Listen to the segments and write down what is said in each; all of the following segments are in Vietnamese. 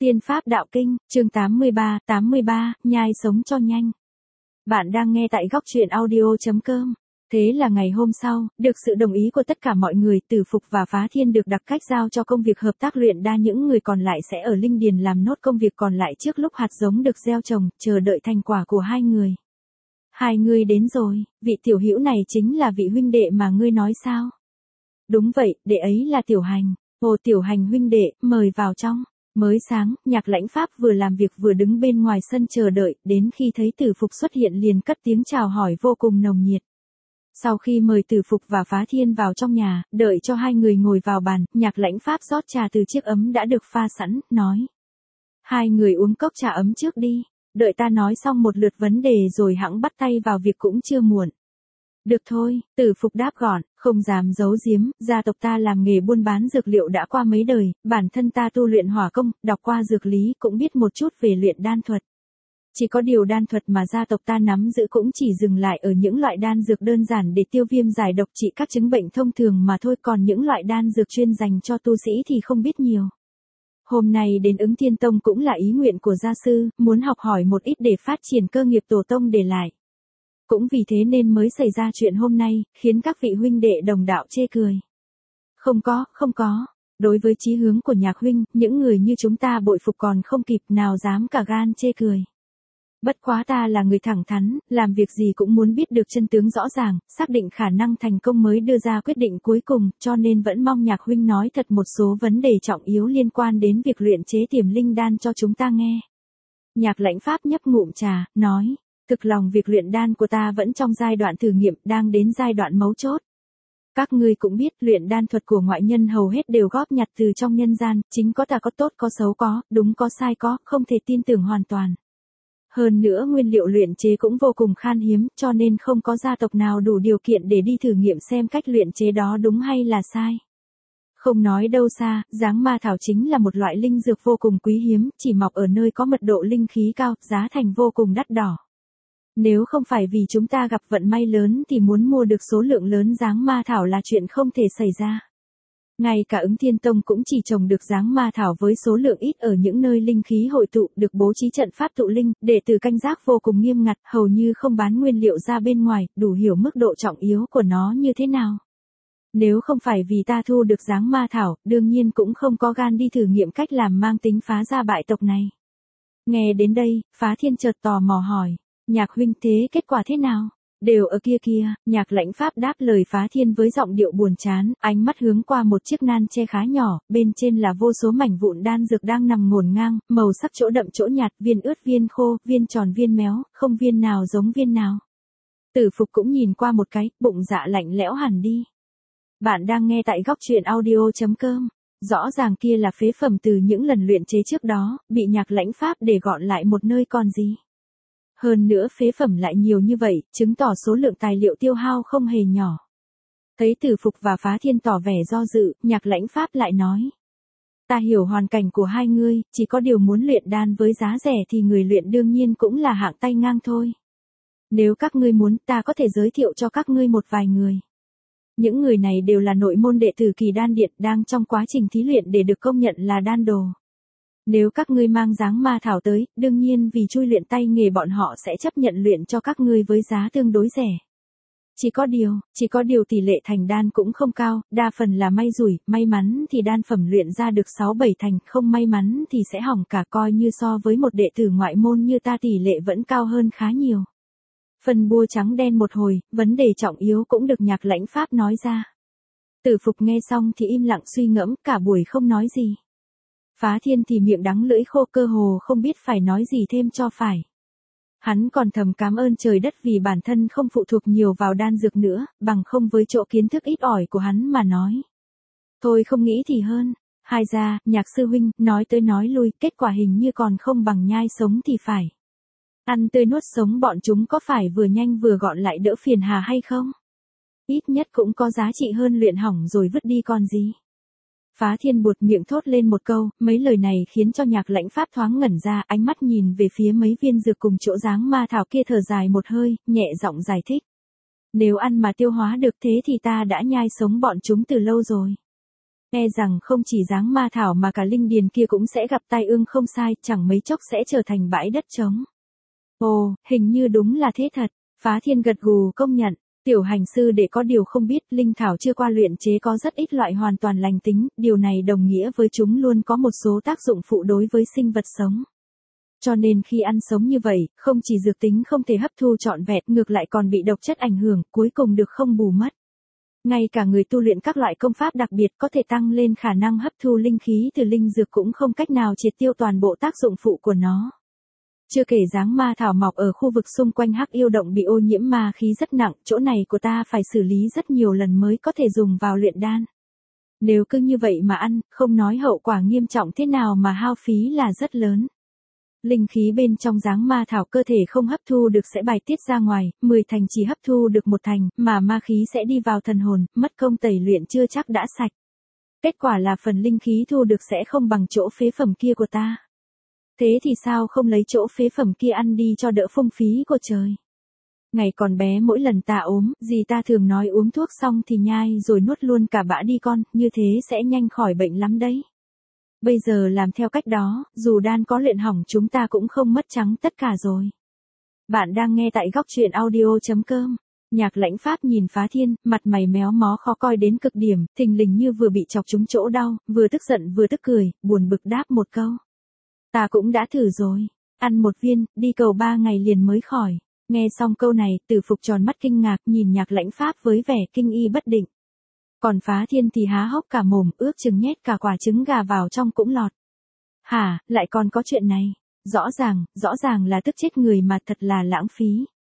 Tiên Pháp Đạo Kinh, chương 83, nhai sống cho nhanh. Bạn đang nghe tại góc truyện audio.com. Thế là ngày hôm sau, được sự đồng ý của tất cả mọi người, Tử Phục và Phá Thiên được đặc cách giao cho công việc hợp tác luyện đan, những người còn lại sẽ ở Linh Điền làm nốt công việc còn lại trước lúc hạt giống được gieo trồng, chờ đợi thành quả của hai người. Hai người đến rồi, vị tiểu hữu này chính là vị huynh đệ mà ngươi nói sao? Đúng vậy, đệ ấy là Tiểu Hành. Ồ, Tiểu Hành huynh đệ, mời vào trong. Mới sáng, Nhạc Lãnh Pháp vừa làm việc vừa đứng bên ngoài sân chờ đợi, đến khi thấy Tử Phục xuất hiện liền cất tiếng chào hỏi vô cùng nồng nhiệt. Sau khi mời Tử Phục và Phá Thiên vào trong nhà, đợi cho hai người ngồi vào bàn, Nhạc Lãnh Pháp rót trà từ chiếc ấm đã được pha sẵn, nói. Hai người uống cốc trà ấm trước đi, đợi ta nói xong một lượt vấn đề rồi hẵng bắt tay vào việc cũng chưa muộn. Được thôi, Tử Phục đáp gọn, không dám giấu giếm, gia tộc ta làm nghề buôn bán dược liệu đã qua mấy đời, bản thân ta tu luyện hỏa công, đọc qua dược lý cũng biết một chút về luyện đan thuật. Chỉ có điều đan thuật mà gia tộc ta nắm giữ cũng chỉ dừng lại ở những loại đan dược đơn giản để tiêu viêm giải độc trị các chứng bệnh thông thường mà thôi, còn những loại đan dược chuyên dành cho tu sĩ thì không biết nhiều. Hôm nay đến Ứng Thiên Tông cũng là ý nguyện của gia sư, muốn học hỏi một ít để phát triển cơ nghiệp tổ tông để lại. Cũng vì thế nên mới xảy ra chuyện hôm nay, khiến các vị huynh đệ đồng đạo chê cười. Không có. Đối với chí hướng của Nhạc huynh, những người như chúng ta bội phục còn không kịp, nào dám cả gan chê cười. Bất quá ta là người thẳng thắn, làm việc gì cũng muốn biết được chân tướng rõ ràng, xác định khả năng thành công mới đưa ra quyết định cuối cùng, cho nên vẫn mong Nhạc huynh nói thật một số vấn đề trọng yếu liên quan đến việc luyện chế Tiềm Linh đan cho chúng ta nghe. Nhạc Lãnh Pháp nhấp ngụm trà, nói. Thực lòng việc luyện đan của ta vẫn trong giai đoạn thử nghiệm, đang đến giai đoạn mấu chốt. Các ngươi cũng biết, luyện đan thuật của ngoại nhân hầu hết đều góp nhặt từ trong nhân gian, chính có tà có tốt có xấu có, đúng có sai có, không thể tin tưởng hoàn toàn. Hơn nữa nguyên liệu luyện chế cũng vô cùng khan hiếm, cho nên không có gia tộc nào đủ điều kiện để đi thử nghiệm xem cách luyện chế đó đúng hay là sai. Không nói đâu xa, giáng ma thảo chính là một loại linh dược vô cùng quý hiếm, chỉ mọc ở nơi có mật độ linh khí cao, giá thành vô cùng đắt đỏ. Nếu không phải vì chúng ta gặp vận may lớn thì muốn mua được số lượng lớn giáng ma thảo là chuyện không thể xảy ra. Ngay cả Ứng Thiên Tông cũng chỉ trồng được giáng ma thảo với số lượng ít ở những nơi linh khí hội tụ, được bố trí trận pháp tụ linh, đệ tử canh giác vô cùng nghiêm ngặt, hầu như không bán nguyên liệu ra bên ngoài, đủ hiểu mức độ trọng yếu của nó như thế nào. Nếu không phải vì ta thu được giáng ma thảo, đương nhiên cũng không có gan đi thử nghiệm cách làm mang tính phá gia bại tộc này. Nghe đến đây, Phá Thiên chợt tò mò hỏi. Nhạc huynh, thế kết quả thế nào? Đều ở kia, Nhạc Lãnh Pháp đáp lời Phá Thiên với giọng điệu buồn chán, ánh mắt hướng qua một chiếc nan che khá nhỏ, bên trên là vô số mảnh vụn đan dược đang nằm ngổn ngang, màu sắc chỗ đậm chỗ nhạt, viên ướt viên khô, viên tròn viên méo, không viên nào giống viên nào. Tử Phục cũng nhìn qua một cái, bụng dạ lạnh lẽo hẳn đi. Bạn đang nghe tại góc truyện audio.com. Rõ ràng kia là phế phẩm từ những lần luyện chế trước đó, bị Nhạc Lãnh Pháp để gọn lại một nơi còn gì. Hơn nữa phế phẩm lại nhiều như vậy, chứng tỏ số lượng tài liệu tiêu hao không hề nhỏ. Thấy Tử Phục và Phá Thiên tỏ vẻ do dự, Nhạc Lãnh Pháp lại nói. Ta hiểu hoàn cảnh của hai ngươi, chỉ có điều muốn luyện đan với giá rẻ thì người luyện đương nhiên cũng là hạng tay ngang thôi. Nếu các ngươi muốn, ta có thể giới thiệu cho các ngươi một vài người. Những người này đều là nội môn đệ tử Kỳ Đan Điện, đang trong quá trình thí luyện để được công nhận là đan đồ. Nếu các ngươi mang giáng ma thảo tới, đương nhiên vì chui luyện tay nghề bọn họ sẽ chấp nhận luyện cho các ngươi với giá tương đối rẻ. Chỉ có điều tỷ lệ thành đan cũng không cao, đa phần là may rủi, may mắn thì đan phẩm luyện ra được 6-7 thành, không may mắn thì sẽ hỏng cả, coi như so với một đệ tử ngoại môn như ta tỷ lệ vẫn cao hơn khá nhiều. Phần bua trắng đen một hồi, vấn đề trọng yếu cũng được Nhạc Lãnh Pháp nói ra. Tử Phục nghe xong thì im lặng suy ngẫm, cả buổi không nói gì. Phá Thiên thì miệng đắng lưỡi khô, cơ hồ không biết phải nói gì thêm cho phải. Hắn còn thầm cảm ơn trời đất vì bản thân không phụ thuộc nhiều vào đan dược nữa, bằng không với chỗ kiến thức ít ỏi của hắn mà nói. Thôi không nghĩ thì hơn. Hai ra, Nhạc sư huynh, nói tới nói lui, kết quả hình như còn không bằng nhai sống thì phải. Ăn tươi nuốt sống bọn chúng có phải vừa nhanh vừa gọn lại đỡ phiền hà hay không? Ít nhất cũng có giá trị hơn luyện hỏng rồi vứt đi còn gì. Phá Thiên buột miệng thốt lên một câu, mấy lời này khiến cho Nhạc Lãnh Pháp thoáng ngẩn ra, ánh mắt nhìn về phía mấy viên dược cùng chỗ giáng ma thảo kia, thở dài một hơi, nhẹ giọng giải thích. Nếu ăn mà tiêu hóa được thế thì ta đã nhai sống bọn chúng từ lâu rồi. E rằng không chỉ dáng ma thảo mà cả linh điền kia cũng sẽ gặp tai ương không sai, chẳng mấy chốc sẽ trở thành bãi đất trống. Ồ, hình như đúng là thế thật. Phá Thiên gật gù công nhận. Tiểu hành sư đệ có điều không biết, linh thảo chưa qua luyện chế có rất ít loại hoàn toàn lành tính, điều này đồng nghĩa với chúng luôn có một số tác dụng phụ đối với sinh vật sống. Cho nên khi ăn sống như vậy, không chỉ dược tính không thể hấp thu trọn vẹn, ngược lại còn bị độc chất ảnh hưởng, cuối cùng được không bù mất. Ngay cả người tu luyện các loại công pháp đặc biệt có thể tăng lên khả năng hấp thu linh khí từ linh dược cũng không cách nào triệt tiêu toàn bộ tác dụng phụ của nó. Chưa kể dáng ma thảo mọc ở khu vực xung quanh Hắc Yêu Động bị ô nhiễm ma khí rất nặng, chỗ này của ta phải xử lý rất nhiều lần mới có thể dùng vào luyện đan. Nếu cứ như vậy mà ăn, không nói hậu quả nghiêm trọng thế nào mà hao phí là rất lớn. Linh khí bên trong dáng ma thảo cơ thể không hấp thu được sẽ bài tiết ra ngoài, 10 thành chỉ hấp thu được 1 thành, mà ma khí sẽ đi vào thần hồn, mất công tẩy luyện chưa chắc đã sạch. Kết quả là phần linh khí thu được sẽ không bằng chỗ phế phẩm kia của ta. Thế thì sao không lấy chỗ phế phẩm kia ăn đi cho đỡ phung phí của trời. Ngày còn bé mỗi lần ta ốm, dì ta thường nói uống thuốc xong thì nhai rồi nuốt luôn cả bã đi con, như thế sẽ nhanh khỏi bệnh lắm đấy. Bây giờ làm theo cách đó, dù đan có luyện hỏng chúng ta cũng không mất trắng tất cả rồi. Bạn đang nghe tại góc truyện audio.com. Nhạc Lãnh Pháp nhìn Phá Thiên, mặt mày méo mó khó coi đến cực điểm, thình lình như vừa bị chọc trúng chỗ đau, vừa tức giận vừa tức cười, buồn bực đáp một câu. Ta cũng đã thử rồi, ăn 1 viên, đi cầu 3 ngày liền mới khỏi. Nghe xong câu này, Tử Phục tròn mắt kinh ngạc nhìn Nhạc Lãnh Pháp với vẻ kinh y bất định. Còn Phá Thiên thì há hốc cả mồm, ước chừng nhét cả quả trứng gà vào trong cũng lọt. Hả, lại còn có chuyện này? Rõ ràng là tức chết người mà thật là lãng phí.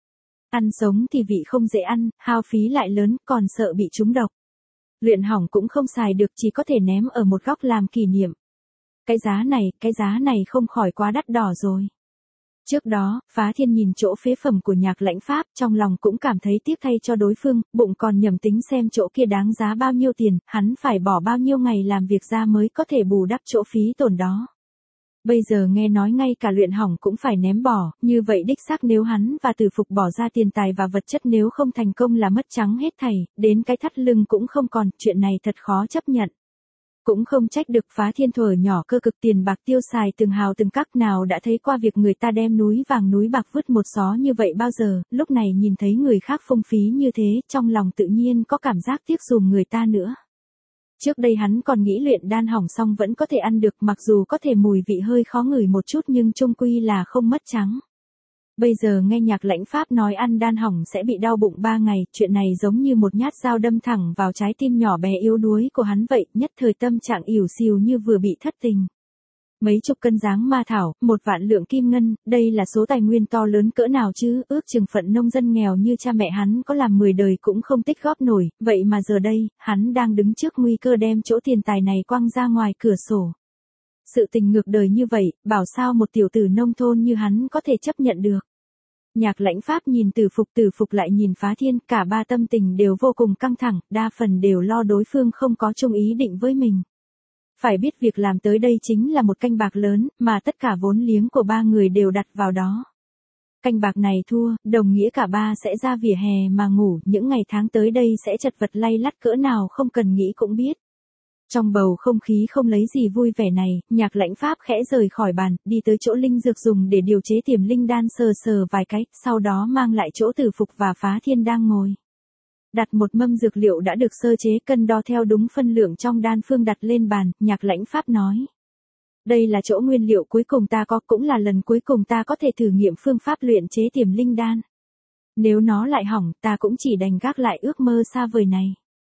Ăn sống thì vị không dễ ăn, hao phí lại lớn, còn sợ bị trúng độc. Luyện hỏng cũng không xài được, chỉ có thể ném ở một góc làm kỷ niệm. Cái giá này không khỏi quá đắt đỏ rồi. Trước đó, Phá Thiên nhìn chỗ phế phẩm của Nhạc Lãnh Pháp, trong lòng cũng cảm thấy tiếc thay cho đối phương, bụng còn nhầm tính xem chỗ kia đáng giá bao nhiêu tiền, hắn phải bỏ bao nhiêu ngày làm việc ra mới có thể bù đắp chỗ phí tổn đó. Bây giờ nghe nói ngay cả luyện hỏng cũng phải ném bỏ, như vậy đích xác nếu hắn và Tử Phục bỏ ra tiền tài và vật chất nếu không thành công là mất trắng hết thảy, đến cái thắt lưng cũng không còn, chuyện này thật khó chấp nhận. Cũng không trách được Phá Thiên thuở nhỏ cơ cực tiền bạc tiêu xài từng hào từng cắc, nào đã thấy qua việc người ta đem núi vàng núi bạc vứt một xó như vậy bao giờ, lúc này nhìn thấy người khác phung phí như thế, trong lòng tự nhiên có cảm giác tiếc dùm người ta nữa. Trước đây hắn còn nghĩ luyện đan hỏng xong vẫn có thể ăn được, mặc dù có thể mùi vị hơi khó ngửi một chút nhưng chung quy là không mất trắng. Bây giờ nghe Nhạc Lãnh Pháp nói ăn đan hỏng sẽ bị đau bụng 3 ngày, chuyện này giống như một nhát dao đâm thẳng vào trái tim nhỏ bé yếu đuối của hắn vậy, nhất thời tâm trạng ỉu xìu như vừa bị thất tình. Mấy chục cân dáng ma thảo, 1 vạn lượng kim ngân, đây là số tài nguyên to lớn cỡ nào chứ, ước chừng phận nông dân nghèo như cha mẹ hắn có làm 10 đời cũng không tích góp nổi, vậy mà giờ đây, hắn đang đứng trước nguy cơ đem chỗ tiền tài này quăng ra ngoài cửa sổ. Sự tình ngược đời như vậy, bảo sao một tiểu tử nông thôn như hắn có thể chấp nhận được. Nhạc Lãnh Pháp nhìn Tử Phục lại nhìn Phá Thiên, cả ba tâm tình đều vô cùng căng thẳng, đa phần đều lo đối phương không có chung ý định với mình. Phải biết việc làm tới đây chính là một canh bạc lớn, mà tất cả vốn liếng của ba người đều đặt vào đó. Canh bạc này thua, đồng nghĩa cả ba sẽ ra vỉa hè mà ngủ, những ngày tháng tới đây sẽ chật vật lay lắt cỡ nào không cần nghĩ cũng biết. Trong bầu không khí không lấy gì vui vẻ này, Nhạc Lãnh Pháp khẽ rời khỏi bàn, đi tới chỗ linh dược dùng để điều chế tiềm linh đan, sờ vài cái, sau đó mang lại chỗ Tử Phục và Phá Thiên đang ngồi. Đặt một mâm dược liệu đã được sơ chế, cân đo theo đúng phân lượng trong đan phương đặt lên bàn, Nhạc Lãnh Pháp nói. Đây là chỗ nguyên liệu cuối cùng ta có, cũng là lần cuối cùng ta có thể thử nghiệm phương pháp luyện chế tiềm linh đan. Nếu nó lại hỏng, ta cũng chỉ đành gác lại ước mơ xa vời này.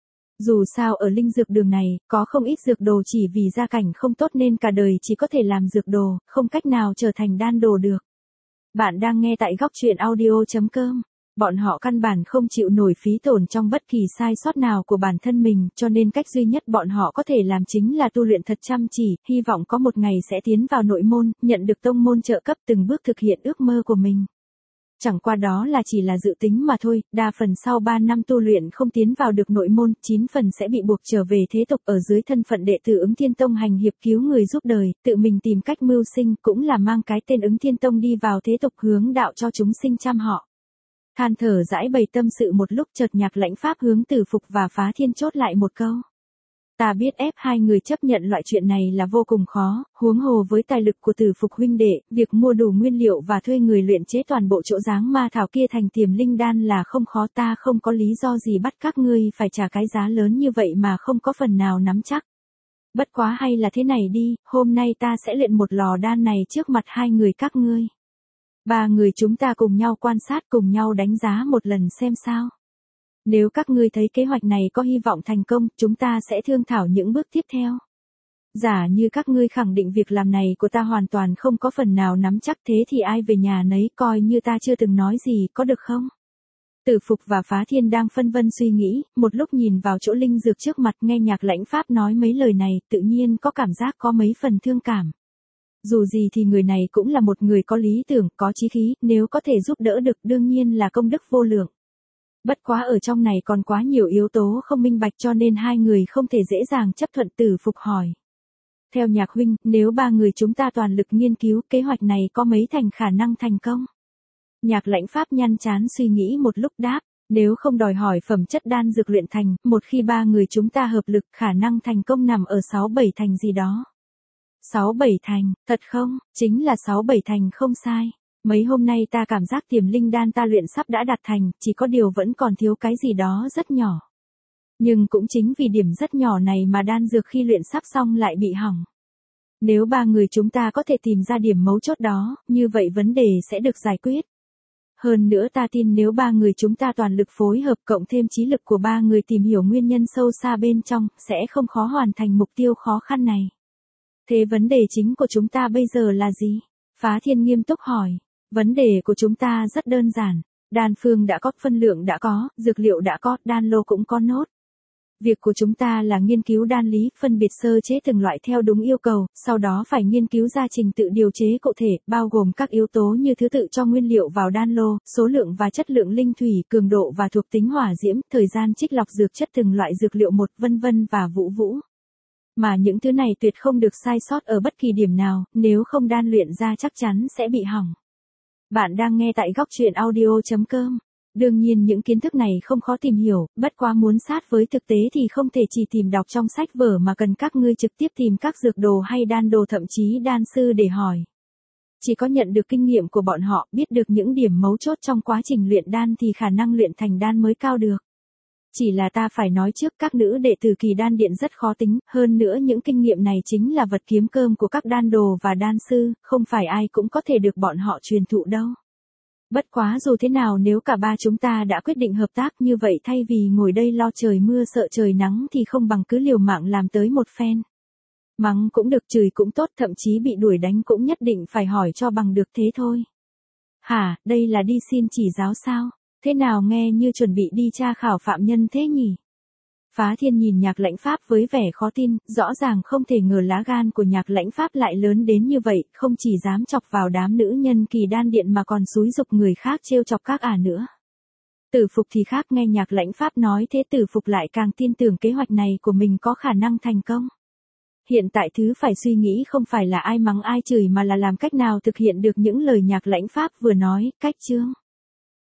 Dù sao ở linh dược đường này, có không ít dược đồ chỉ vì gia cảnh không tốt nên cả đời chỉ có thể làm dược đồ, không cách nào trở thành đan đồ được. Bạn đang nghe tại góc truyện audio.com. Bọn họ căn bản không chịu nổi phí tổn trong bất kỳ sai sót nào của bản thân mình, cho nên cách duy nhất bọn họ có thể làm chính là tu luyện thật chăm chỉ, hy vọng có một ngày sẽ tiến vào nội môn, nhận được tông môn trợ cấp, từng bước thực hiện ước mơ của mình. Chẳng qua đó là chỉ là dự tính mà thôi, đa phần sau 3 năm tu luyện không tiến vào được nội môn, 9 phần sẽ bị buộc trở về thế tục ở dưới thân phận đệ tử Ứng Thiên Tông hành hiệp cứu người giúp đời, tự mình tìm cách mưu sinh, cũng là mang cái tên Ứng Thiên Tông đi vào thế tục hướng đạo cho chúng sinh chăm họ. Than thở giải bày tâm sự một lúc, chợt Nhạc Lãnh Pháp hướng Tử Phục và Phá Thiên chốt lại một câu. Ta biết ép hai người chấp nhận loại chuyện này là vô cùng khó, huống hồ với tài lực của Tử Phục huynh đệ, việc mua đủ nguyên liệu và thuê người luyện chế toàn bộ chỗ dáng ma thảo kia thành tiềm linh đan là không khó, ta không có lý do gì bắt các ngươi phải trả cái giá lớn như vậy mà không có phần nào nắm chắc. Bất quá hay là thế này đi, hôm nay ta sẽ luyện một lò đan này trước mặt hai người các ngươi. Ba người chúng ta cùng nhau quan sát, cùng nhau đánh giá một lần xem sao. Nếu các ngươi thấy kế hoạch này có hy vọng thành công, chúng ta sẽ thương thảo những bước tiếp theo. Giả như các ngươi khẳng định việc làm này của ta hoàn toàn không có phần nào nắm chắc, thế thì ai về nhà nấy, coi như ta chưa từng nói gì, có được không? Tử Phục và Phá Thiên đang phân vân suy nghĩ, một lúc nhìn vào chỗ linh dược trước mặt, nghe Nhạc Lãnh Pháp nói mấy lời này, tự nhiên có cảm giác có mấy phần thương cảm. Dù gì thì người này cũng là một người có lý tưởng, có chí khí, nếu có thể giúp đỡ được đương nhiên là công đức vô lượng. Bất quá ở trong này còn quá nhiều yếu tố không minh bạch, cho nên hai người không thể dễ dàng chấp thuận. Tử Phục hỏi. Theo Nhạc huynh, nếu ba người chúng ta toàn lực nghiên cứu, kế hoạch này có mấy thành khả năng thành công? Nhạc Lãnh Pháp nhăn trán suy nghĩ một lúc đáp. Nếu không đòi hỏi phẩm chất đan dược luyện thành, một khi ba người chúng ta hợp lực, khả năng thành công nằm ở 6-7 thành gì đó. 6-7 thành, thật không? Chính là 6-7 thành không sai. Mấy hôm nay ta cảm giác tiềm linh đan ta luyện sắp đã đạt thành, chỉ có điều vẫn còn thiếu cái gì đó rất nhỏ. Nhưng cũng chính vì điểm rất nhỏ này mà đan dược khi luyện sắp xong lại bị hỏng. Nếu ba người chúng ta có thể tìm ra điểm mấu chốt đó, như vậy vấn đề sẽ được giải quyết. Hơn nữa ta tin nếu ba người chúng ta toàn lực phối hợp cộng thêm trí lực của ba người tìm hiểu nguyên nhân sâu xa bên trong, sẽ không khó hoàn thành mục tiêu khó khăn này. Thế vấn đề chính của chúng ta bây giờ là gì? Phá Thiên nghiêm túc hỏi. Vấn đề của chúng ta rất đơn giản. Đan phương đã có, phân lượng đã có, dược liệu đã có, đan lô cũng có nốt. Việc của chúng ta là nghiên cứu đan lý, phân biệt sơ chế từng loại theo đúng yêu cầu, sau đó phải nghiên cứu ra trình tự điều chế cụ thể, bao gồm các yếu tố như thứ tự cho nguyên liệu vào đan lô, số lượng và chất lượng linh thủy, cường độ và thuộc tính hỏa diễm, thời gian trích lọc dược chất từng loại dược liệu một, vân vân và vũ. Mà những thứ này tuyệt không được sai sót ở bất kỳ điểm nào, nếu không đan luyện ra chắc chắn sẽ bị hỏng. Bạn đang nghe tại góc truyện audio.com. Đương nhiên những kiến thức này không khó tìm hiểu, bất quá muốn sát với thực tế thì không thể chỉ tìm đọc trong sách vở mà cần các ngươi trực tiếp tìm các dược đồ hay đan đồ, thậm chí đan sư để hỏi. Chỉ có nhận được kinh nghiệm của bọn họ, biết được những điểm mấu chốt trong quá trình luyện đan thì khả năng luyện thành đan mới cao được. Chỉ là ta phải nói trước, các nữ đệ tử Kỳ Đan Điện rất khó tính, hơn nữa những kinh nghiệm này chính là vật kiếm cơm của các đan đồ và đan sư, không phải ai cũng có thể được bọn họ truyền thụ đâu. Bất quá dù thế nào, nếu cả ba chúng ta đã quyết định hợp tác như vậy, thay vì ngồi đây lo trời mưa sợ trời nắng thì không bằng cứ liều mạng làm tới một phen. Mắng cũng được, chửi cũng tốt, thậm chí bị đuổi đánh cũng nhất định phải hỏi cho bằng được, thế thôi. Hả, đây là đi xin chỉ giáo sao? Thế nào nghe như chuẩn bị đi tra khảo phạm nhân thế nhỉ? Phá Thiên nhìn Nhạc Lãnh Pháp với vẻ khó tin, rõ ràng không thể ngờ lá gan của Nhạc Lãnh Pháp lại lớn đến như vậy, không chỉ dám chọc vào đám nữ nhân Kỳ Đan Điện mà còn xúi giục người khác trêu chọc các ả nữa. Tử Phục thì khác, nghe Nhạc Lãnh Pháp nói thế Tử Phục lại càng tin tưởng kế hoạch này của mình có khả năng thành công. Hiện tại thứ phải suy nghĩ không phải là ai mắng ai chửi mà là làm cách nào thực hiện được những lời Nhạc Lãnh Pháp vừa nói, cách chương.